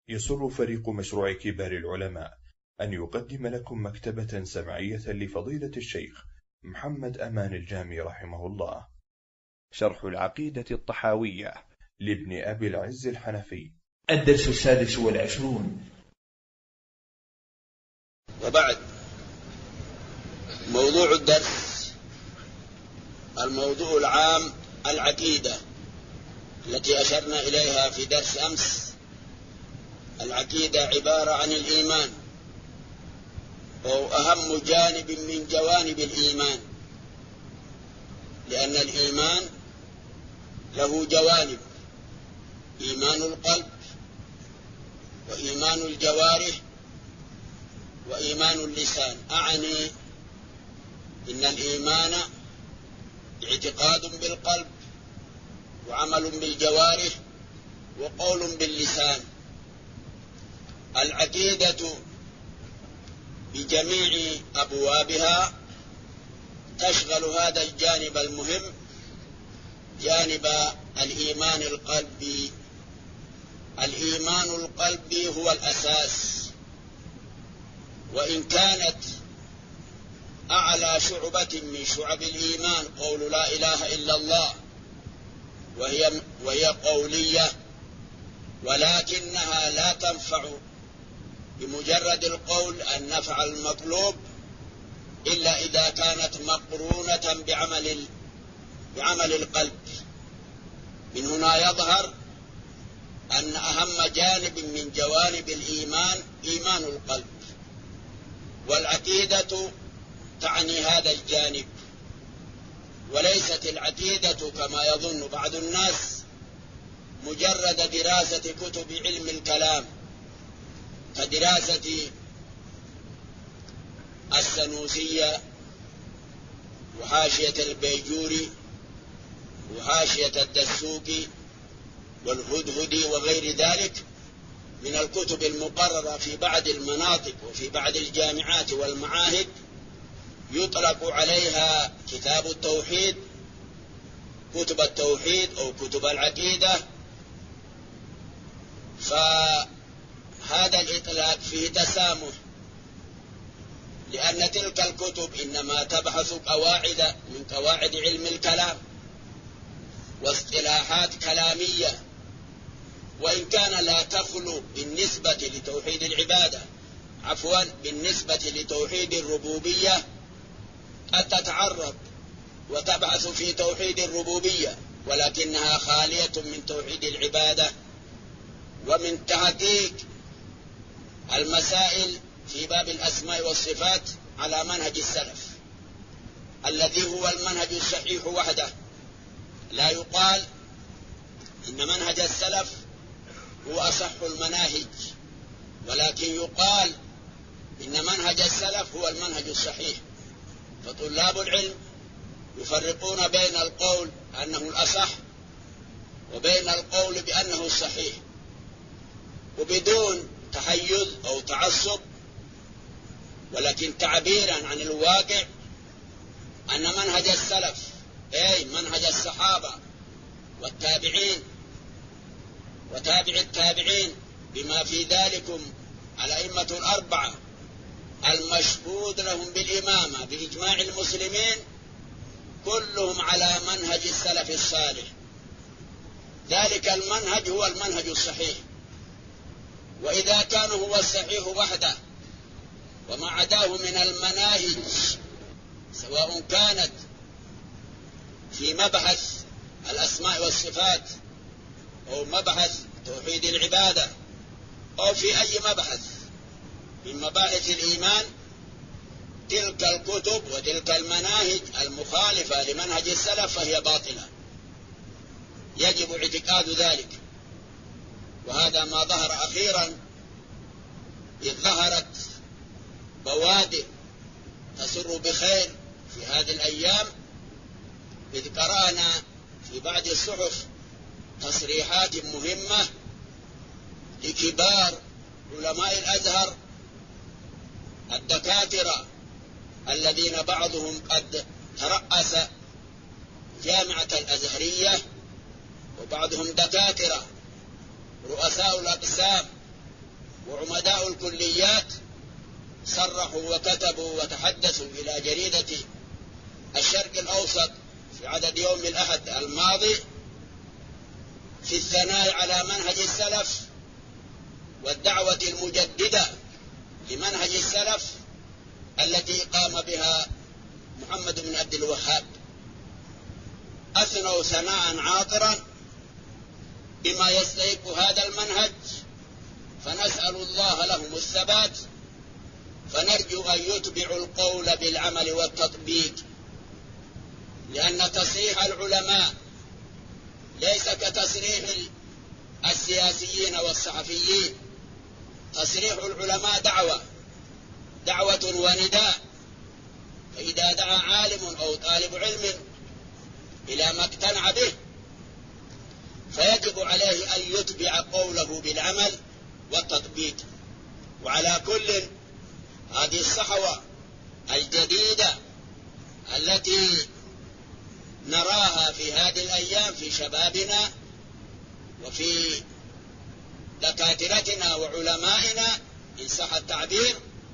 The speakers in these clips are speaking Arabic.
يسر فريق مشروع كبار العلماء أن يقدم لكم مكتبة سمعية لفضيلة الشيخ محمد أمان الجامي رحمه الله، شرح العقيدة الطحاوية لابن أبي العز الحنفي. الدرس 26. وبعد، موضوع الدرس الموضوع العام العقيدة التي أشرنا إليها في درس أمس. العقيدة عبارة عن الإيمان، وهو أهم جانب من جوانب الإيمان، لأن الإيمان له جوانب: إيمان القلب، وإيمان الجوارح، وإيمان اللسان. أعني إن الإيمان اعتقاد بالقلب، وعمل بالجوارح، وقول باللسان. العقيدة بجميع أبوابها تشغل هذا الجانب المهم، جانب الإيمان القلبي. الإيمان القلبي هو الأساس، وإن كانت أعلى شعبة من شعب الإيمان قول لا إله إلا الله، وهي قولية، ولكنها لا تنفع بمجرد القول النفع المطلوب إلا إذا كانت مقرونة بعمل القلب. من هنا يظهر أن أهم جانب من جوانب الإيمان إيمان القلب، والعقيدة تعني هذا الجانب. وليست العقيدة كما يظن بعض الناس مجرد دراسة كتب علم الكلام، كدراسة السنوسية وحاشية البيجوري وحاشية الدسوقي والهدهدي وغير ذلك من الكتب المقررة في بعض المناطق وفي بعض الجامعات والمعاهد، يطلق عليها كتاب التوحيد، كتب التوحيد أو كتب العقيدة. فهذا الإطلاق فيه تسامح، لأن تلك الكتب إنما تبحث قواعد من قواعد علم الكلام واصطلاحات كلامية، وإن كان لا تخلو بالنسبة لتوحيد العبادة، بالنسبة لتوحيد الربوبية قد تتعرض وتبحث في توحيد الربوبية، ولكنها خالية من توحيد العبادة ومن تحقيق المسائل في باب الأسماء والصفات على منهج السلف الذي هو المنهج الصحيح وحده. لا يقال إن منهج السلف هو أصح المناهج، ولكن يقال إن منهج السلف هو المنهج الصحيح. فطلاب العلم يفرقون بين القول أنه الأصح وبين القول بأنه الصحيح، وبدون تحيز أو تعصب، ولكن تعبيرا عن الواقع، أن منهج السلف أي منهج الصحابة والتابعين وتابع التابعين بما في ذلكم الأئمة الأربعة المشهود لهم بالإمامة بإجماع المسلمين، كلهم على منهج السلف الصالح. ذلك المنهج هو المنهج الصحيح، وإذا كان هو الصحيح وحده وما عداه من المناهج، سواء كانت في مبحث الأسماء والصفات أو مبحث توحيد العبادة أو في أي مبحث من مباحث الإيمان، تلك الكتب وتلك المناهج المخالفة لمنهج السلف فهي باطلة، يجب اعتقاد ذلك. وهذا ما ظهر أخيرا، إذ ظهرت بوادر تسر بخير في هذه الأيام، إذ قرأنا في بعض الصحف تصريحات مهمة لكبار علماء الأزهر الدكاترة الذين بعضهم قد ترأس جامعة الأزهرية، وبعضهم دكاترة رؤساء الأقسام أعداء الكليات صرحوا وكتبوا وتحدثوا إلى جريدة الشرق الأوسط في عدد يوم الأحد الماضي في الثناء على منهج السلف والدعوة المجددة لمنهج السلف التي قام بها محمد بن عبد الوهاب. أثنوا ثناء عاطرا بما يستحق هذا المنهج، فنسأل الله لهم الثبات، فنرجو أن يتبعوا القول بالعمل والتطبيق، لأن تصريح العلماء ليس كتصريح السياسيين والصحفيين. تصريح العلماء دعوة ونداء، فإذا دعا عالم أو طالب علم إلى ما اقتنع به فيجب عليه أن يتبع قوله بالعمل والتطبيق. وعلى كل، هذه الصحوة الجديدة التي نراها في هذه الأيام في شبابنا وفي دكاترتنا وعلمائنا إن صح التعبير،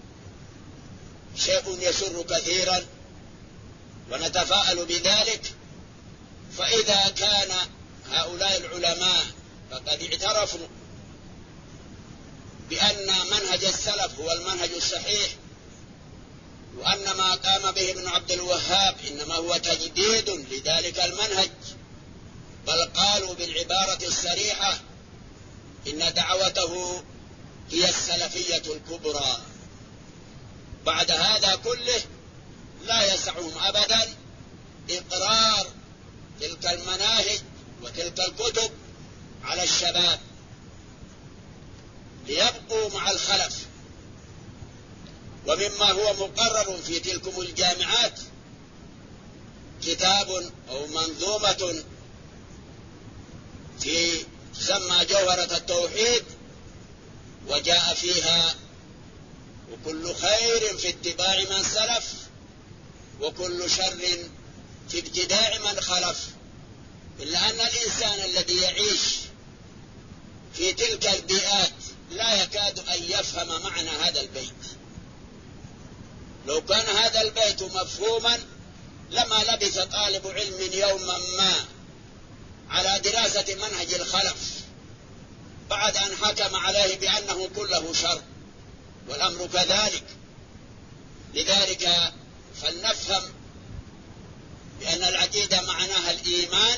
شيء يسر كثيرا ونتفاءل بذلك. فإذا كان هؤلاء العلماء فقد اعترفوا بأن منهج السلف هو المنهج الصحيح، وأن ما قام به ابن عبد الوهاب إنما هو تجديد لذلك المنهج، بل قالوا بالعبارة الصريحة إن دعوته هي السلفية الكبرى. بعد هذا كله لا يسعهم أبدا إقرار تلك المناهج وتلك الكتب على الشباب ليبقوا مع الخلف. ومما هو مقرر في تلكم الجامعات كتاب أو منظومة تسمى جوهرة التوحيد، وجاء فيها: وكل خير في اتباع من سلف، وكل شر في ابتداع من خلف. إلا أن الإنسان الذي يعيش في تلك البيئات لا يكاد أن يفهم معنى هذا البيت. لو كان هذا البيت مفهوما لما لبث طالب علم يوما ما على دراسة منهج الخلف بعد أن حكم عليه بأنه كله شر، والأمر كذلك. لذلك فلنفهم بأن العقيدة معناها الإيمان،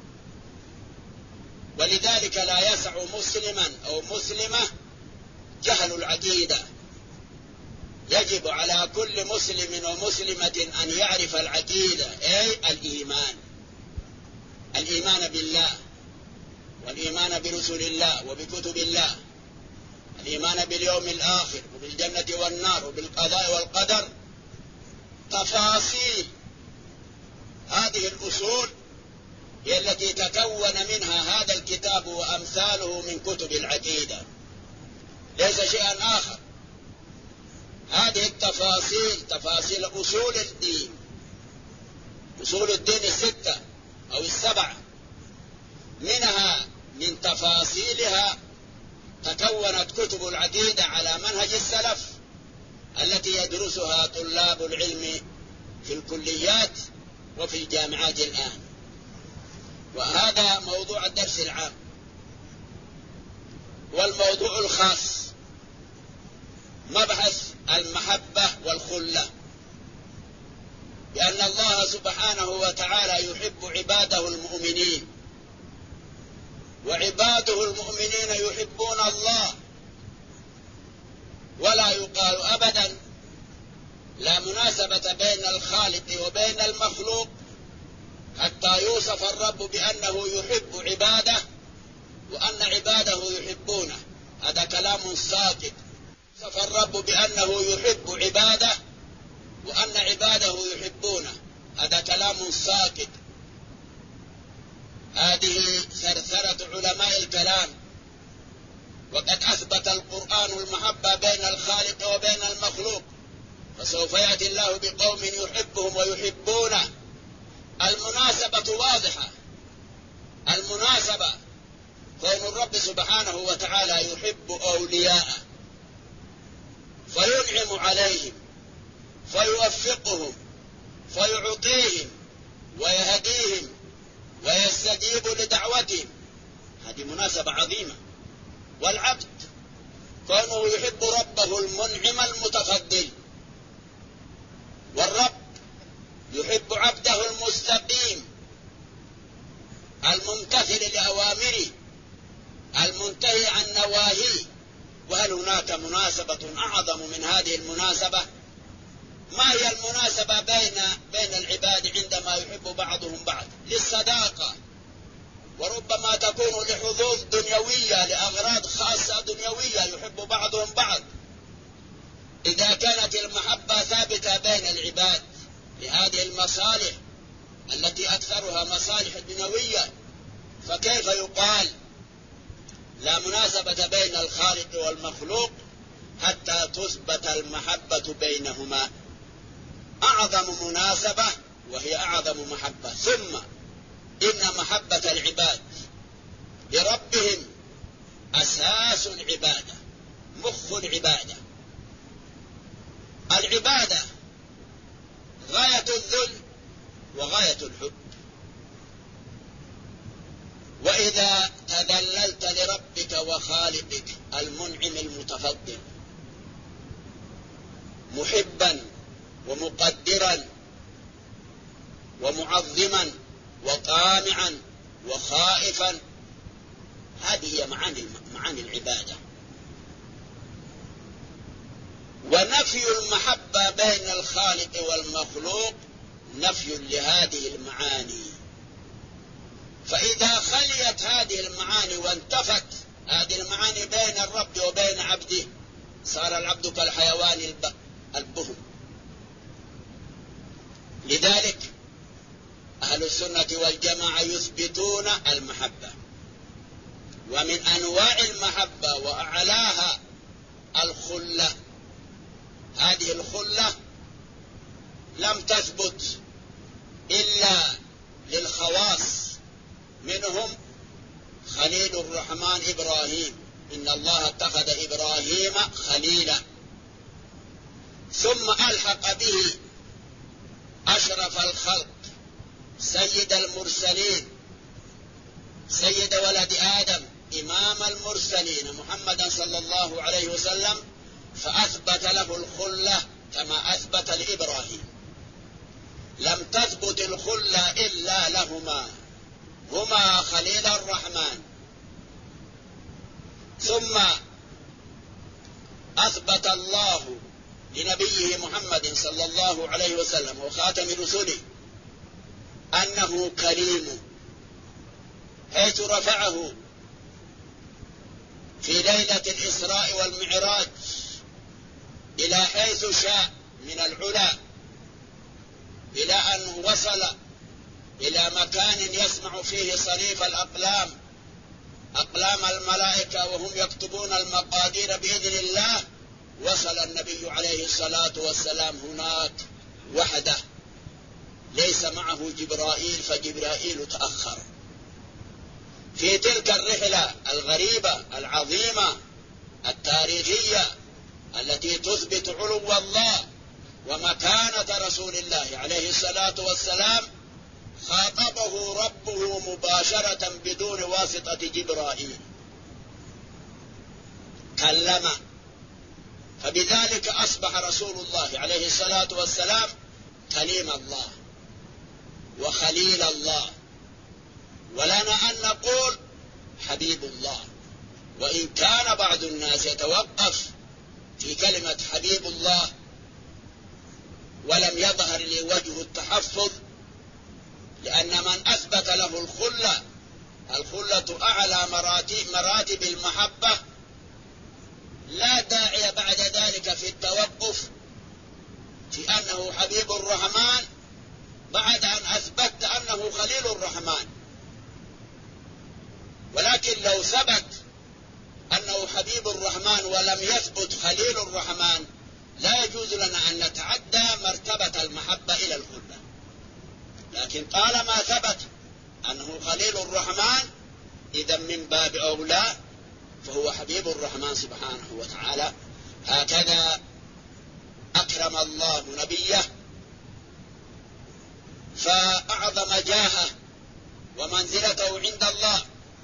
ولذلك لا يسع مسلما أو مسلمة جهل العقيدة. يجب على كل مسلم ومسلمة أن يعرف العقيدة، أي الإيمان بالله، والإيمان برسل الله وبكتب الله، الإيمان باليوم الآخر وبالجنة والنار وبالقضاء والقدر. تفاصيل هذه الأصول هي التي تكون منها هذا الكتاب وأمثاله من كتب العقيدة، ليس شيئا آخر. هذه التفاصيل تفاصيل أصول الدين، أصول الدين الستة أو السبعة، من تفاصيلها تكونت كتب العقيدة على منهج السلف التي يدرسها طلاب العلم في الكليات وفي الجامعات الآن. وهذا موضوع الدرس العام. والموضوع الخاص مبحث المحبة والخلة، لأن الله سبحانه وتعالى يحب عباده المؤمنين، وعباده المؤمنين يحبون الله. ولا يقال أبدا لا مناسبة بين الخالق وبين المخلوق حتى يوصف الرب بأنه يحب عباده وأن عباده يحبونه. هذا كلام ساقط. وصف الرب بأنه يحب عباده وأن عباده يحبونه، هذا كلام ساقط. هذه ثرثرة علماء الكلام، وقد أثبت القرآن المحبة بين الخالق وبين المخلوق، فسوف يأتي الله بقوم يحبهم ويحبونه. المناسبة واضحة، المناسبة كون الرب سبحانه وتعالى يحب أولياءه عليهم فيوفقهم فيعطيهم ويهديهم ويستجيب لدعوتهم. هذه مناسبة عظيمة. والعبد كونه يحب ربه المنعم المتفضل، والرب يحب عبده المستقيم الممتثل لأوامره المنتهي عن نواهيه. وهل هناك مناسبة أعظم من هذه المناسبة؟ ما هي المناسبة بين العباد عندما يحب بعضهم بعض؟ للصداقة، وربما تكون لحظوظ دنيوية، لأغراض خاصة دنيوية يحب بعضهم بعض. إذا كانت المحبة ثابتة بين العباد لهذه المصالح التي أكثرها مصالح دنيوية، فكيف يقال لا مناسبة بين الخالق والمخلوق حتى تثبت المحبة بينهما؟ أعظم مناسبة وهي أعظم محبة. ثم إن محبة العباد لربهم أساس العبادة، مخ العبادة. العبادة غاية الذل وغاية الحب. وإذا تذللت لربك وخالقك المنعم المتفضل محبا ومقدرا ومعظما وطامعا وخائفا، هذه هي معاني العبادة. ونفي المحبة بين الخالق والمخلوق نفي لهذه المعاني. فإذا خليت هذه المعاني وانتفت هذه المعاني بين الرب وبين عبده صار العبد كالحيوان البهم. لذلك أهل السنة والجماعة يثبتون المحبة، ومن أنواع المحبة وأعلاها الخلة. هذه الخلة لم تثبت إلا للخواص، منهم خليل الرحمن إبراهيم، إن الله اتخذ إبراهيم خليلا. ثم ألحق به أشرف الخلق سيد المرسلين سيد ولد آدم إمام المرسلين محمدا صلى الله عليه وسلم، فأثبت له الخلة كما أثبت لإبراهيم. لم تثبت الخلة إلا لهما، هما خليل الرحمن. ثم أثبت الله لنبيه محمد صلى الله عليه وسلم وخاتم رسله أنه كريم، حيث رفعه في ليلة الإسراء والمعراج إلى حيث شاء من العلا، إلى أن وصل إلى مكان يسمع فيه صريف الأقلام، أقلام الملائكة وهم يكتبون المقادير بإذن الله. وصل النبي عليه الصلاة والسلام هناك وحده، ليس معه جبرائيل، فجبرائيل تأخر. في تلك الرحلة الغريبة العظيمة التاريخية التي تثبت علو الله ومكانة رسول الله عليه الصلاة والسلام، خاطبه ربه مباشرة بدون واسطة جبرائيل، كلمه. فبذلك أصبح رسول الله عليه الصلاة والسلام كليم الله وخليل الله. ولنا أن نقول حبيب الله، وإن كان بعض الناس يتوقف في كلمة حبيب الله ولم يظهر لي وجه التحفظ، لأن من أثبت له الخلة أعلى مراتب المحبة، لا داعي بعد ذلك في التوقف في أنه حبيب الرحمن بعد أن أثبت أنه خليل الرحمن. ولكن لو ثبت أنه حبيب الرحمن ولم يثبت خليل الرحمن، لا يجوز لنا أن نتعدى مرتبة المحبة إلى الخلة. لكن طالما ثبت أنه خليل الرحمن، إذا من باب أولى فهو حبيب الرحمن سبحانه وتعالى. هكذا أكرم الله نبيه فأعظم جاهه ومنزلته عند الله،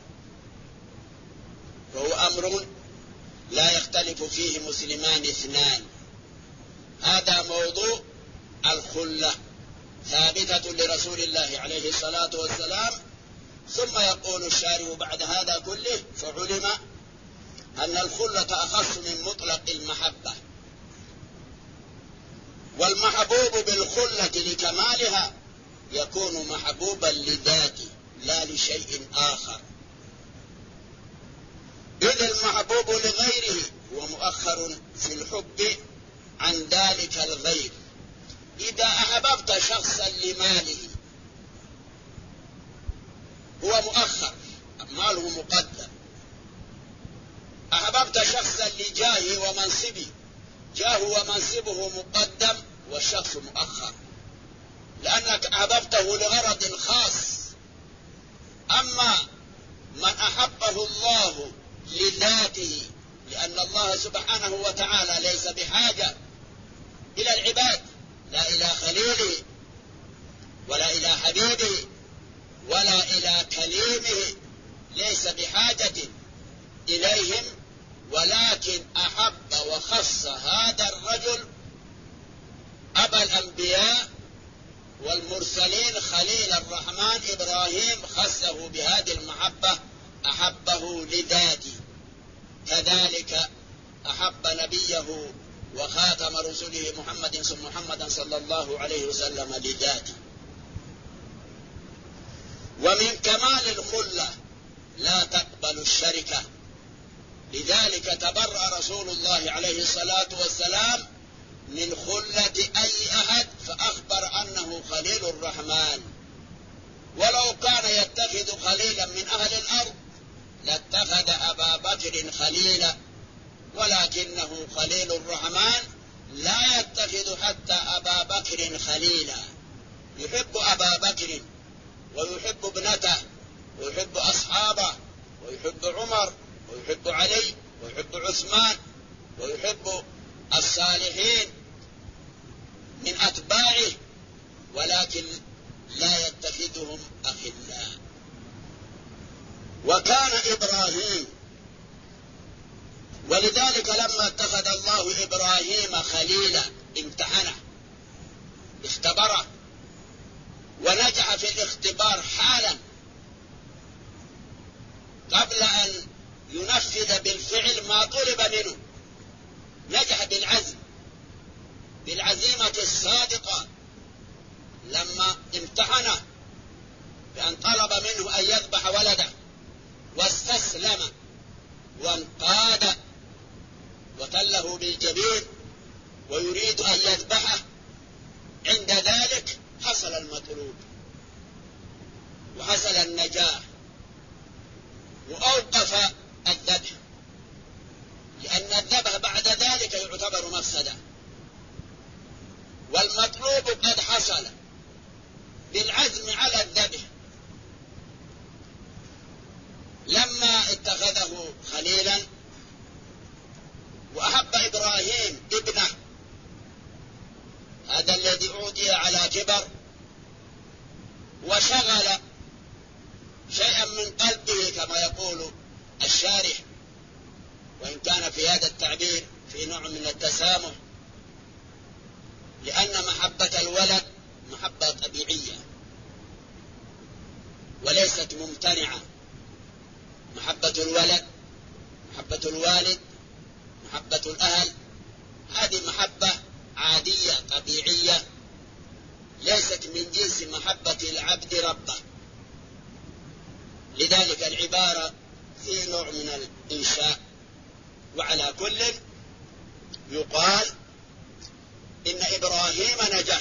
فهو أمر لا يختلف فيه مسلمان اثنان. هذا موضوع الخلة ثابتة لرسول الله عليه الصلاة والسلام. ثم يقول الشارح بعد هذا كله: فعلم أن الخلة أخص من مطلق المحبة، والمحبوب بالخلة لكمالها يكون محبوبا لذاته لا لشيء آخر، إذ المحبوب لغيره هو مؤخر في الحب عن ذلك الغير. إذا أحببت شخصا لماله هو مؤخر، ماله مقدم. أحببت شخصا لجاهه ومنصبه، جاهه ومنصبه مقدم والشخص مؤخر، لأنك أحببته لغرض خاص. أما من أحبه الله لذاته، لأن الله سبحانه وتعالى ليس بحاجة إلى العباد، لا إلى خليله ولا إلى حبيبه ولا إلى كليمه، ليس بحاجة إليهم، ولكن أحب وخص هذا الرجل أبا الأنبياء والمرسلين خليل الرحمن إبراهيم، خصه بهذه المحبة، أحبه لذاته. كذلك أحب نبيه وخاتم رسله محمد صلى الله عليه وسلم لذاته. ومن كمال الخلة لا تقبل الشركة، لذلك تبرأ رسول الله عليه الصلاة والسلام من خلة أي أحد، فأخبر أنه خليل الرحمن. ولو كان يتخذ خليلا من أهل الأرض لاتخذ أبا بكر خليلا، ولكنه خليل الرحمن لا يتخذ حتى أبا بكر خليلا، يحب أبا بكر ويحب ابنته ويحب أصحابه ويحب عمر ويحب علي ويحب عثمان ويحب الصالحين من أتباعه، ولكن لا يتخذهم أخلاء. وكان إبراهيم، ولذلك لما اتخذ الله إبراهيم خليلا امتحنه، اختبره، ونجح في الاختبار حالا قبل أن ينفذ بالفعل ما طلب منه. نجح بالعزم، بالعزيمة الصادقة، لما امتحنه بأن طلب منه أن يذبح ولده، واستسلم وانقاد وتله بالجبين ويريد أن يذبحه. عند ذلك حصل المطلوب وحصل النجاح، وأوقف الذبح، لأن الذبح بعد ذلك يعتبر مفسدة، والمطلوب قد حصل بالعزم على الذبح. لما اتخذه خليلا وأحب إبراهيم ابنه، هذا الذي أعطي على كبر، وشغل شيئا من قلبه كما يقول الشارح، وإن كان في هذا التعبير في نوع من التسامح، لأن محبة الولد محبة طبيعية وليست ممتنعة. محبة الولد، محبة الوالد، محبة الأهل، هذه محبة عادية طبيعية، ليست من جنس محبة العبد ربه. لذلك العبارة في نوع من الإنشاء. وعلى كل يقال إن إبراهيم نجح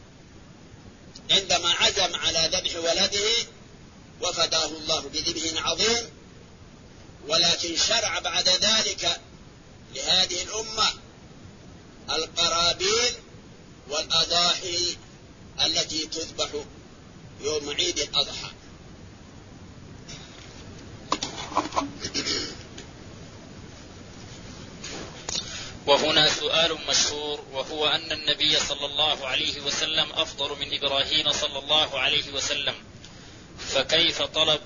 عندما عزم على ذبح ولده، وفداه الله بذبح عظيم، ولكن شرع بعد ذلك لهذه الأمة القرابين والأضاحي التي تذبح يوم عيد الأضحى. وهنا سؤال مشهور، وهو أن النبي صلى الله عليه وسلم أفضل من إبراهيم صلى الله عليه وسلم، فكيف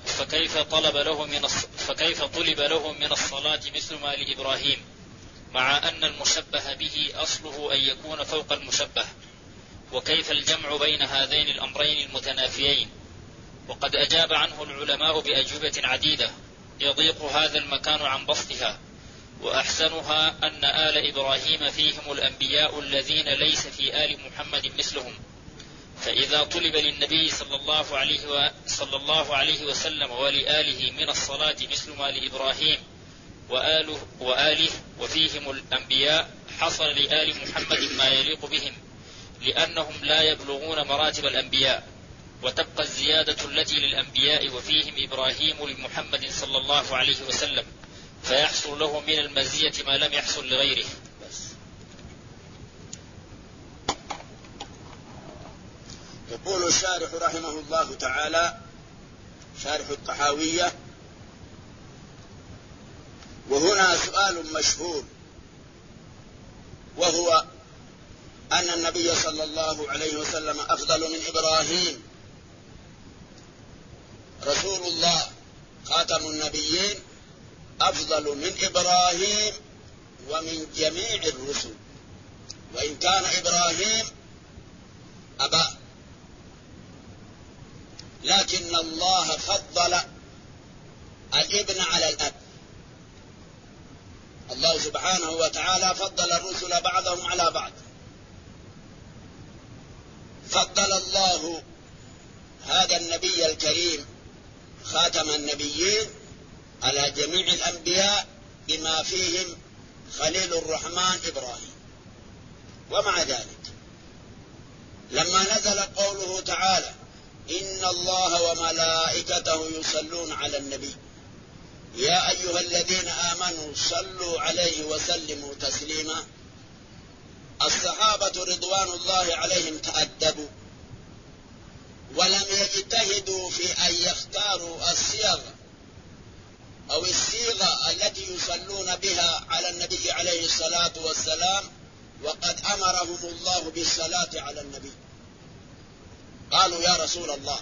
طلب له من الصلاة مثل ما لإبراهيم، مع أن المشبه به أصله أن يكون فوق المشبه؟ وكيف الجمع بين هذين الأمرين المتنافيين؟ وقد أجاب عنه العلماء بأجوبة عديدة يضيق هذا المكان عن بسطها، وأحسنها أن آل إبراهيم فيهم الأنبياء الذين ليس في آل محمد مثلهم، فإذا طلب للنبي صلى الله عليه وسلم ولآله من الصلاة مثل ما لإبراهيم وآله وفيهم الأنبياء، حصل لآل محمد ما يليق بهم، لأنهم لا يبلغون مراتب الأنبياء، وتبقى الزيادة التي للأنبياء وفيهم إبراهيم لمحمد صلى الله عليه وسلم، فيحصل له من المزية ما لم يحصل لغيره. يقول الشارح رحمه الله تعالى شارح الطحاوية: وهنا سؤال مشهور، وهو أن النبي صلى الله عليه وسلم أفضل من إبراهيم رسول الله خاتم النبيين، أفضل من إبراهيم ومن جميع الرسل، وإن كان إبراهيم أبا، لكن الله فضل الابن على الأب. الله سبحانه وتعالى فضل الرسل بعضهم على بعض، فضل الله هذا النبي الكريم خاتم النبيين على جميع الأنبياء بما فيهم خليل الرحمن إبراهيم. ومع ذلك لما نزل قوله تعالى: إن الله وملائكته يصلون على النبي يا أيها الذين آمنوا صلوا عليه وسلموا تسليما، الصحابة رضوان الله عليهم تأدبوا ولم يجتهدوا في أن يختاروا الصيغة التي يصلون بها على النبي عليه الصلاة والسلام، وقد أمرهم الله بالصلاة على النبي. قالوا: يا رسول الله،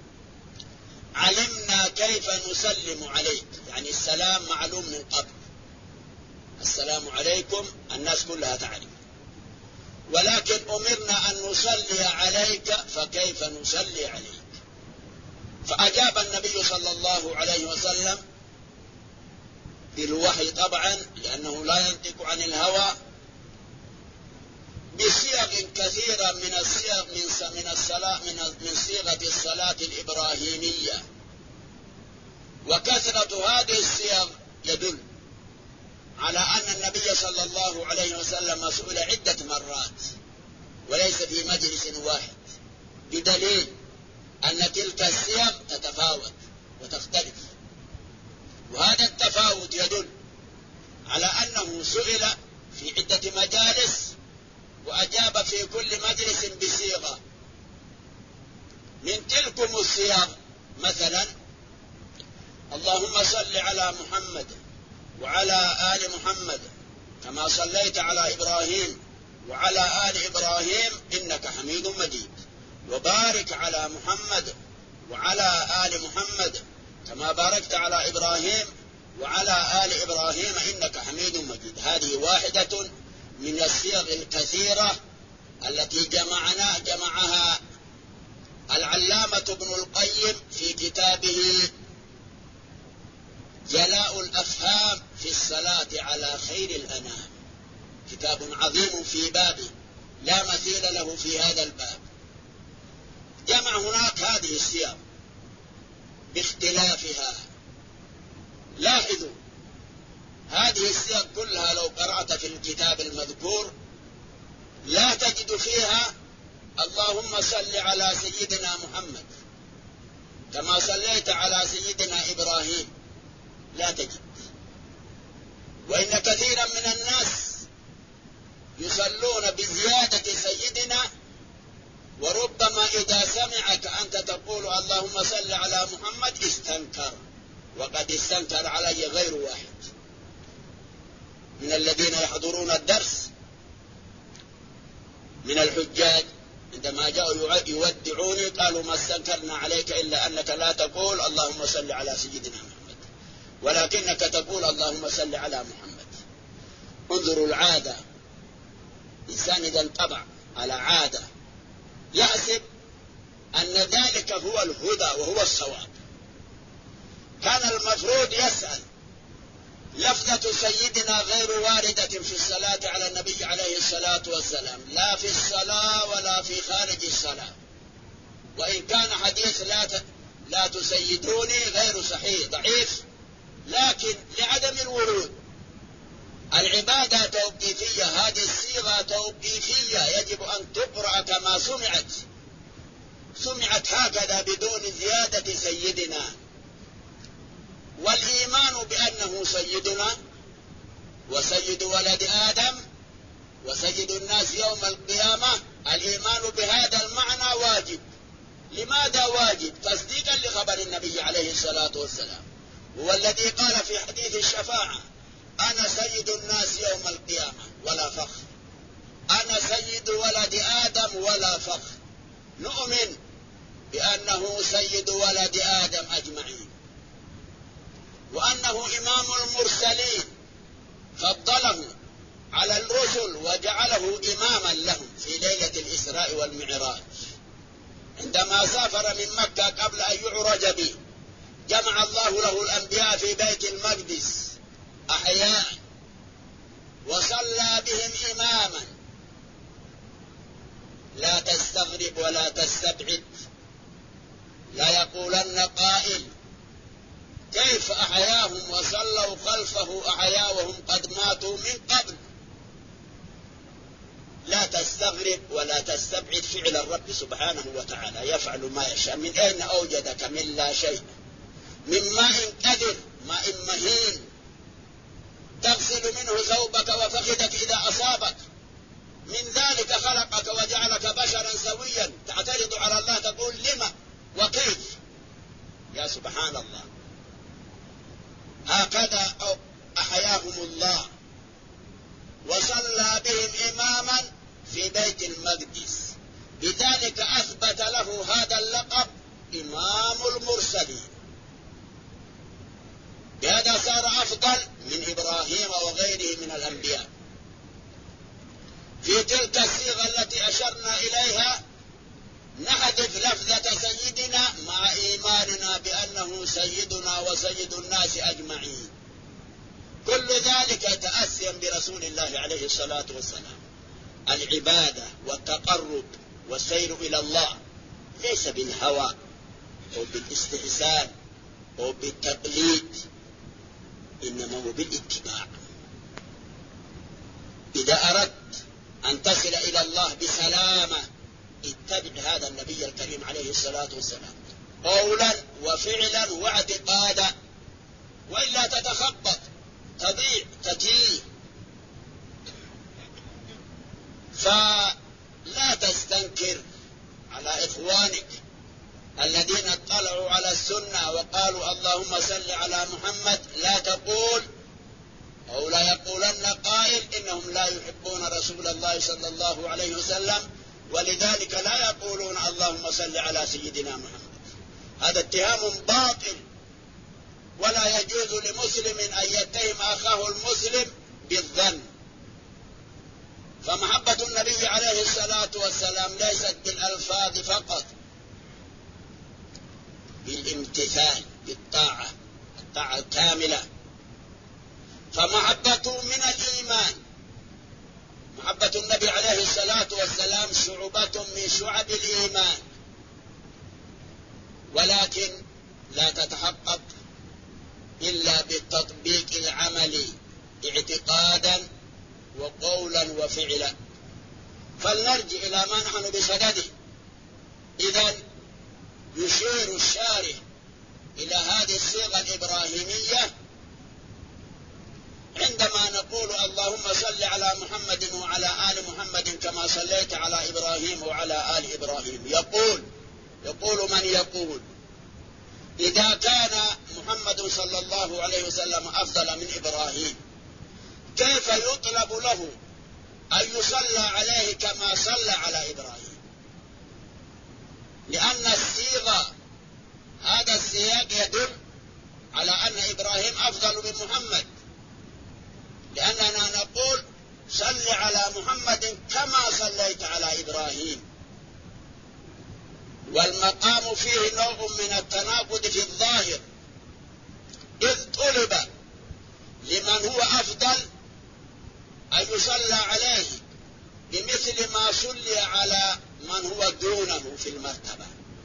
علمنا كيف نسلم عليك، يعني السلام معلوم من قبل، السلام عليكم الناس كلها تعرف، ولكن أمرنا أن نصلي عليك، فكيف نصلي عليك؟ فأجاب النبي صلى الله عليه وسلم بالوحي طبعا، لأنه لا ينطق عن الهوى، بصيغ كثيرة من الصيغ من صيغة الصلاة الإبراهيمية، وكثرة هذه الصيغ يدل على أن النبي صلى الله عليه وسلم سئل عدة مرات وليس في مجلس واحد، بدليل أن تلك الصيغ تتفاوت وتختلف، وهذا التفاوت يدل على أنه سئل في عدة مجالس وأجاب في كل مجلس بصيغة. من تلكم الصيغ مثلا: اللهم صل على محمد وعلى آل محمد كما صليت على إبراهيم وعلى آل إبراهيم إنك حميد مجيد، وبارك على محمد وعلى آل محمد كما باركت على إبراهيم وعلى آل إبراهيم إنك حميد مجيد. هذه واحدة من الصيغ الكثيرة التي جمعها العلامة ابن القيم في كتابه جلاء الأفهام في الصلاة على خير الأنام، كتاب عظيم في بابه لا مثيل له في هذا الباب. جمع هناك هذه الصيغ باختلافها. لاحظوا هذه الصيغ كلها لو قرأت في الكتاب المذكور لا تجد فيها اللهم صل على سيدنا محمد كما صليت على سيدنا إبراهيم، لا تجد. وإن كثيرا من الناس يصلون بزيادة سيدنا، وربما إذا سمعك أنت تقول اللهم صل على محمد استنكر، وقد استنكر علي غير واحد. من الذين يحضرون الدرس من الحجاج عندما جاءوا يودعوني قالوا ما استنكرنا عليك إلا أنك لا تقول اللهم صل على سيدنا محمد، ولكنك تقول اللهم صل على محمد. انظروا العادة، إنسان إذا انطبع على عادة يحسب أن ذلك هو الهدى وهو الصواب. كان المفروض يسأل لفظة سيدنا غير واردة في الصلاة على النبي عليه الصلاة والسلام، لا في الصلاة ولا في خارج الصلاة. وإن كان حديث لا تسيدوني غير صحيح ضعيف، لكن لعدم الورود. العبادة توقيفية، هذه الصيغة توقيفية يجب أن تقرأ كما سمعت هكذا بدون زيادة سيدنا. والإيمان بأنه سيدنا وسيد ولد آدم وسيد الناس يوم القيامة، الإيمان بهذا المعنى واجب. لماذا واجب؟ تصديقا لخبر النبي عليه الصلاة والسلام، هو الذي قال في حديث الشفاعة أنا سيد الناس يوم القيامة ولا فخر، أنا سيد ولد آدم ولا فخر. نؤمن بأنه سيد ولد آدم أجمعين، وأنه إمام المرسلين فضله على الرسل وجعله إماما لهم في ليلة الإسراء والمعراج. عندما سافر من مكة قبل أن يعرج به جمع الله له الأنبياء في بيت المقدس أحياء وصلى بهم إماما. لا تستغرب ولا تستبعد، لا يقولن قائل كيف أحياهم وصلوا خلفه أحياء وهم قد ماتوا من قبل. لا تستغرب ولا تستبعد فعل الرب سبحانه وتعالى، يفعل ما يشاء. من أين أوجدك؟ من لا شيء، من ماء كدر، ماء مهين تغسل منه ثوبك وفخذك إذا أصابك. من ذلك خلقك وجعلك بشرا سويا، تعترض على الله تقول لما وكيف؟ يا سبحان الله. هكذا أحياهم الله وصلى بهم إماما في بيت المقدس، بذلك أثبت له هذا اللقب إمام المرسلين. بهذا صار أفضل من إبراهيم وغيره من الأنبياء. في تلك الصيغة التي أشرنا إليها نحذف لفظة سيدنا مع إيماننا بأنه سيدنا وسيد الناس أجمعين. كل ذلك تأسيا برسول الله عليه الصلاة والسلام. العبادة والتقرب والسير إلى الله ليس بالهوى أو بالاستحسان أو بالتقليد، إنما هو بالاتباع. إذا أردت أن تصل إلى الله بسلامة اتبع هذا النبي الكريم عليه الصلاة والسلام قولا وفعلا واعتقادا، وإلا تتخبط تضيع تتيه. فلا تستنكر على إخوانك الذين اطلعوا على السنة وقالوا اللهم صل على محمد، لا تقول أو لا يقولن قائل إنهم لا يحبون رسول الله صلى الله عليه وسلم ولذلك لا يقولون اللهم صل على سيدنا محمد. هذا اتهام باطل، ولا يجوز لمسلم أن يتهم أخاه المسلم بالظن. فمحبة النبي عليه الصلاة والسلام ليست بالألفاظ فقط، بالامتثال، بالطاعة، الطاعة الكاملة. فمحبته من الإيمان. محبة النبي عليه الصلاة والسلام شعبة من شعب الإيمان، ولكن لا تتحقق إلا بالتطبيق العملي اعتقادا وقولا وفعلا. فلنرجع إلى ما نحن بصدده. إذن يشير الشارح إلى هذه الصيغة الإبراهيمية عندما نقول اللهم صل على محمد وعلى آل محمد كما صليت على إبراهيم وعلى آل إبراهيم. يقول من يقول إذا كان محمد صلى الله عليه وسلم أفضل من إبراهيم، كيف يطلب له أن يصلى عليه كما صلى على إبراهيم؟ لأن الصيغة، هذا السياق يدل على أن إبراهيم أفضل من محمد، لأننا نقول صل على محمد كما صليت على إبراهيم، والمقام فيه نوع من التناقض في الظاهر، إذ طلب لمن هو أفضل أن يصلى عليه بمثل ما صلي على من هو دونه في المرتبة.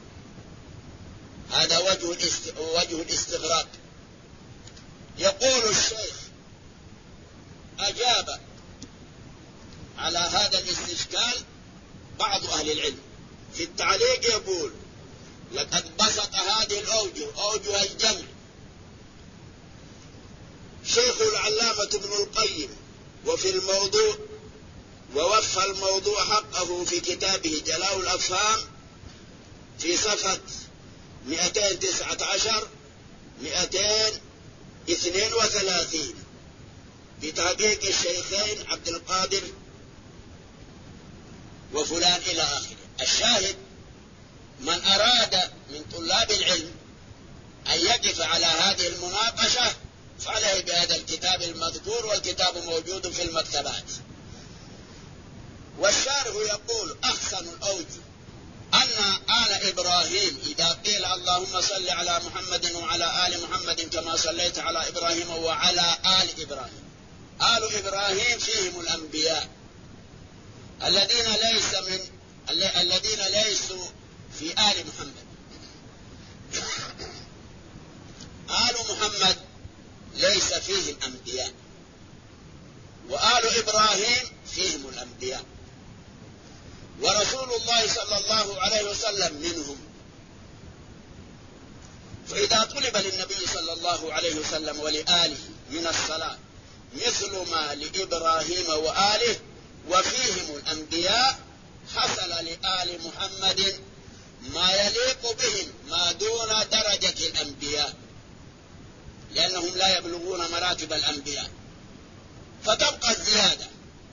هذا وجه الاستغراق. يقول الشيخ: أجاب على هذا الاستشكال بعض أهل العلم في التعليق، يقول: لقد بسط هذه أوجه الجمع شيخ العلامة ابن القيم وفي الموضوع، ووفى الموضوع حقه في كتابه جلاء الأفهام في صفحة 219 232 بتحقيق الشيخين عبد القادر وفلان إلى آخره. الشاهد: من أراد من طلاب العلم أن يقف على هذه المناقشة فعليه بهذا الكتاب المذكور، والكتاب موجود في المكتبات. والشارح يقول: أحسن الأوجه أن آل إبراهيم إذا قيل اللهم صل على محمد وعلى آل محمد كما صليت على إبراهيم وعلى آل إبراهيم، آل إبراهيم فيهم الأنبياء الذين ليسوا في آل محمد. آل محمد ليس فيهم أنبياء، وآل إبراهيم فيهم الأنبياء، ورسول الله صلى الله عليه وسلم منهم. فإذا طلب للنبي صلى الله عليه وسلم ولآله من الصلاة مثل ما لإبراهيم وآله وفيهم الأنبياء، حصل لآل محمد ما يليق بهم ما دون درجة الأنبياء، لأنهم لا يبلغون مراتب الأنبياء. فتبقى الزيادة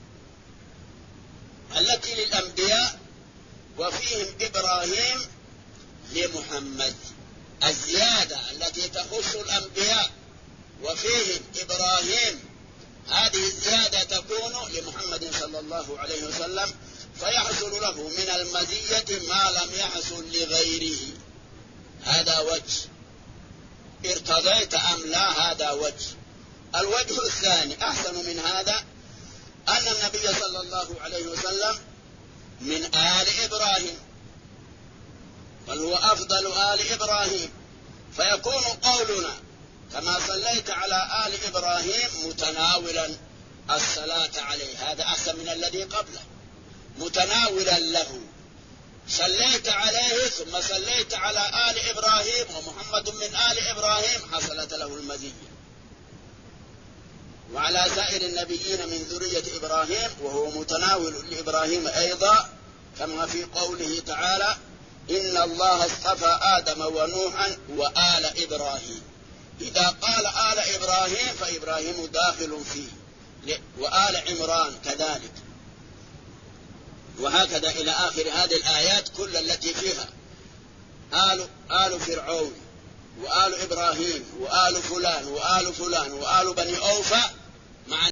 التي للأنبياء وفيهم إبراهيم لمحمد، الزيادة التي تخص الأنبياء وفيهم إبراهيم، هذه الزيادة تكون لمحمد صلى الله عليه وسلم، فيحصل له من المزية ما لم يحصل لغيره. هذا وجه. ارتضيت أم لا؟ هذا وجه. الوجه الثاني أحسن من هذا، أن النبي صلى الله عليه وسلم من آل إبراهيم، بل هو أفضل آل إبراهيم، فيكون قولنا كما صليت على آل إبراهيم متناولا الصلاة عليه، هذا أحسن من الذي قبله، متناولا له. صليت عليه ثم صليت على آل إبراهيم ومحمد من آل إبراهيم، حصلت له المزية. وعلى سائر النبيين من ذرية إبراهيم، وهو متناول لإبراهيم أيضا، كما في قوله تعالى: إن الله اصطفى آدم ونوحا وآل إبراهيم. إذا قال آل إبراهيم فإبراهيم داخل فيه، وآل عمران كذلك، وهكذا إلى آخر هذه الآيات كل التي فيها آل فرعون وآل إبراهيم وآل فلان وآل فلان وآل بني أوفى،